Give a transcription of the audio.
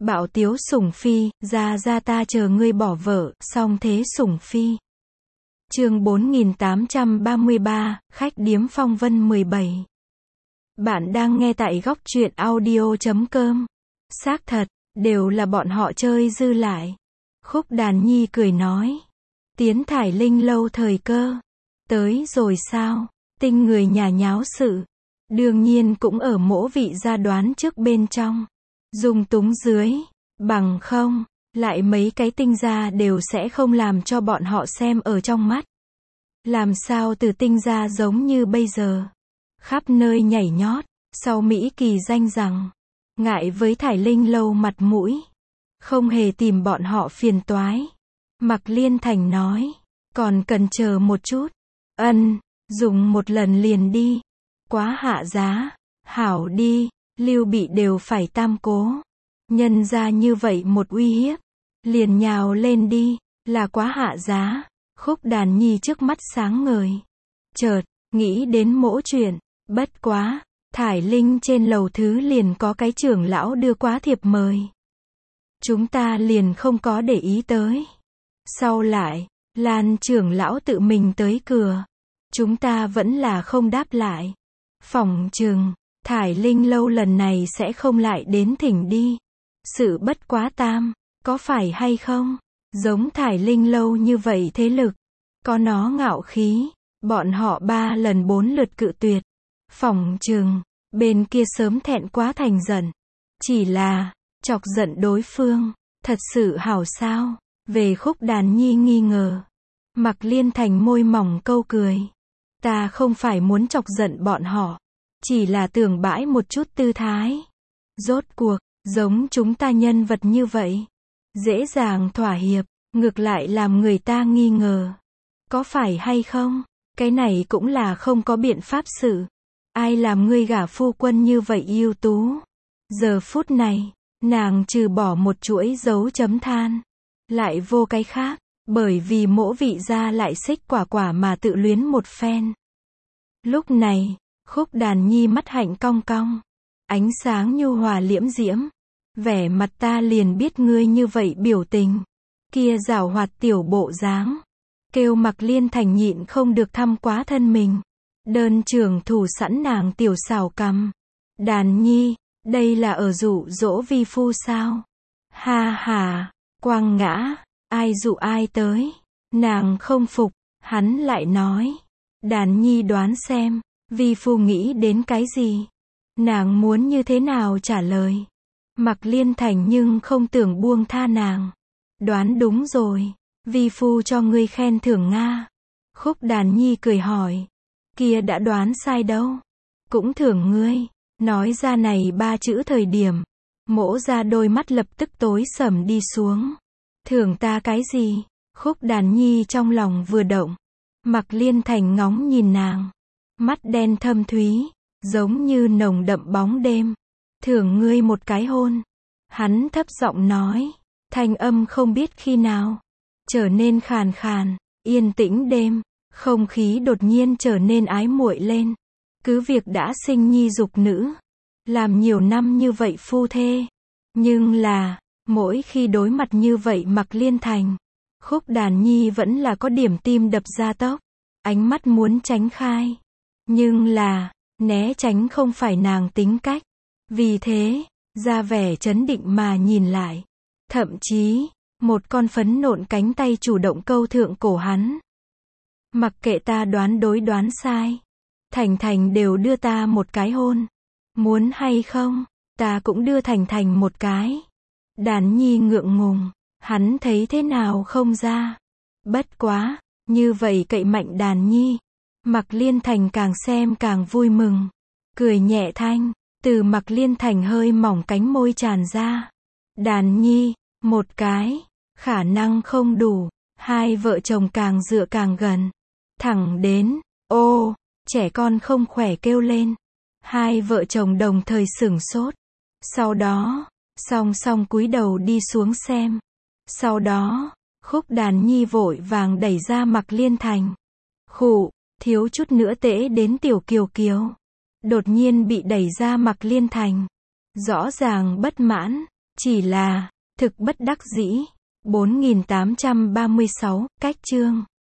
Bạo tiếu sủng phi, ra ta chờ ngươi bỏ vợ, song thế sủng phi. Chương 4833, khách điếm phong vân 17. Bạn đang nghe tại góc truyện audio.com. Xác thật, đều là bọn họ chơi dư lại. Khúc Đàn Nhi cười nói. Tiến Thải Linh lâu thời cơ. Tới rồi sao? Tinh người nhà nháo sự. Đương nhiên cũng ở mỗ vị gia đoán trước bên trong. Dung túng dưới. Bằng không, lại mấy cái tinh gia đều sẽ không làm cho bọn họ xem ở trong mắt. Làm sao từ tinh gia giống như bây giờ. Khắp nơi nhảy nhót. Sau Mỹ Kỳ danh rằng. Ngại với Thải Linh lâu mặt mũi. Không hề tìm bọn họ phiền toái. Mạc Liên Thành nói. Còn cần chờ một chút. Dùng một lần liền đi. Quá hạ giá. Hảo đi. Lưu Bị đều phải tam cố. Nhân ra như vậy một uy hiếp. Liền nhào lên đi. Là quá hạ giá. Khúc Đàn Nhi trước mắt sáng ngời. Chợt, nghĩ đến mỗ chuyện. Bất quá. Thải Linh trên lầu thứ liền có cái trưởng lão đưa quá thiệp mời. Chúng ta liền không có để ý tới. Sau lại, Lan trưởng lão tự mình tới cửa. Chúng ta vẫn là không đáp lại. Phỏng chừng, Thải Linh lâu lần này sẽ không lại đến thỉnh đi. Sự bất quá tam, có phải hay không? Giống Thải Linh lâu như vậy thế lực. Có nó ngạo khí. Bọn họ 3 lần 4 lượt cự tuyệt. Phỏng chừng, bên kia sớm thẹn quá thành giận. Chỉ là, chọc giận đối phương. Thật sự hảo sao? Về Khúc Đàn Nhi nghi ngờ. Mạc Liên Thành môi mỏng câu cười. Ta không phải muốn chọc giận bọn họ. Chỉ là tưởng bãi một chút tư thái. Rốt cuộc, giống chúng ta nhân vật như vậy. Dễ dàng thỏa hiệp, ngược lại làm người ta nghi ngờ. Có phải hay không? Cái này cũng là không có biện pháp xử. Ai làm ngươi gả phu quân như vậy ưu tú? Giờ phút này, nàng trừ bỏ một chuỗi dấu chấm than. Lại vô cái khác, bởi vì mỗ vị gia lại xích quả quả mà tự luyến một phen. Lúc này, Khúc Đàn Nhi mắt hạnh cong cong. Ánh sáng nhu hòa liễm diễm. Vẻ mặt ta liền biết ngươi như vậy biểu tình. Kia giảo hoạt tiểu bộ dáng. Kêu Mạc Liên Thành nhịn không được thăm quá thân mình. Đơn trưởng thủ sẵn nàng tiểu xảo cằm. Đàn Nhi, đây là ở dụ dỗ vi phu sao? Ha ha, quang ngã, ai dụ ai tới? Nàng không phục, hắn lại nói. Đàn Nhi đoán xem, vi phu nghĩ đến cái gì? Nàng muốn như thế nào trả lời? Mạc Liên Thành nhưng không tưởng buông tha nàng. Đoán đúng rồi, vi phu cho ngươi khen thưởng Nga. Khúc Đàn Nhi cười hỏi. Kia đã đoán sai đâu. Cũng thưởng ngươi. Nói ra này 3 chữ thời điểm. Mỗ ra đôi mắt lập tức tối sầm đi xuống. Thưởng ta cái gì? Khúc Đàn Nhi trong lòng vừa động. Mạc Liên Thành ngóng nhìn nàng. Mắt đen thâm thúy. Giống như nồng đậm bóng đêm. Thưởng ngươi một cái hôn. Hắn thấp giọng nói. Thanh âm không biết khi nào. Trở nên khàn khàn. Yên tĩnh đêm. Không khí đột nhiên trở nên ái muội lên. Cứ việc đã sinh nhi dục nữ. Làm nhiều năm như vậy phu thê. Nhưng là, mỗi khi đối mặt như vậy Mạc Liên Thành. Khúc Đàn Nhi vẫn là có điểm tim đập ra tốc. Ánh mắt muốn tránh khai. Nhưng là, né tránh không phải nàng tính cách. Vì thế, ra vẻ trấn định mà nhìn lại. Thậm chí, một con phấn nộn cánh tay chủ động câu thượng cổ hắn. Mặc kệ ta đoán đối đoán sai. Thành Thành đều đưa ta một cái hôn. Muốn hay không, ta cũng đưa Thành Thành một cái. Đàn Nhi ngượng ngùng. Hắn thấy thế nào không ra. Bất quá, như vậy cậy mạnh Đàn Nhi. Mạc Liên Thành càng xem càng vui mừng. Cười nhẹ thanh, từ Mạc Liên Thành hơi mỏng cánh môi tràn ra. Đàn Nhi, một cái, khả năng không đủ. Hai vợ chồng càng dựa càng gần. Thẳng đến, ô, trẻ con không khỏe kêu lên. Hai vợ chồng đồng thời sửng sốt. Sau đó, song song cúi đầu đi xuống xem. Sau đó, Khúc Đàn Nhi vội vàng đẩy ra Mạc Liên Thành. Khụ, thiếu chút nữa tễ đến tiểu Kiều Kiều. Đột nhiên bị đẩy ra Mạc Liên Thành. Rõ ràng bất mãn, Chỉ là, thực bất đắc dĩ. 4836, cách chương.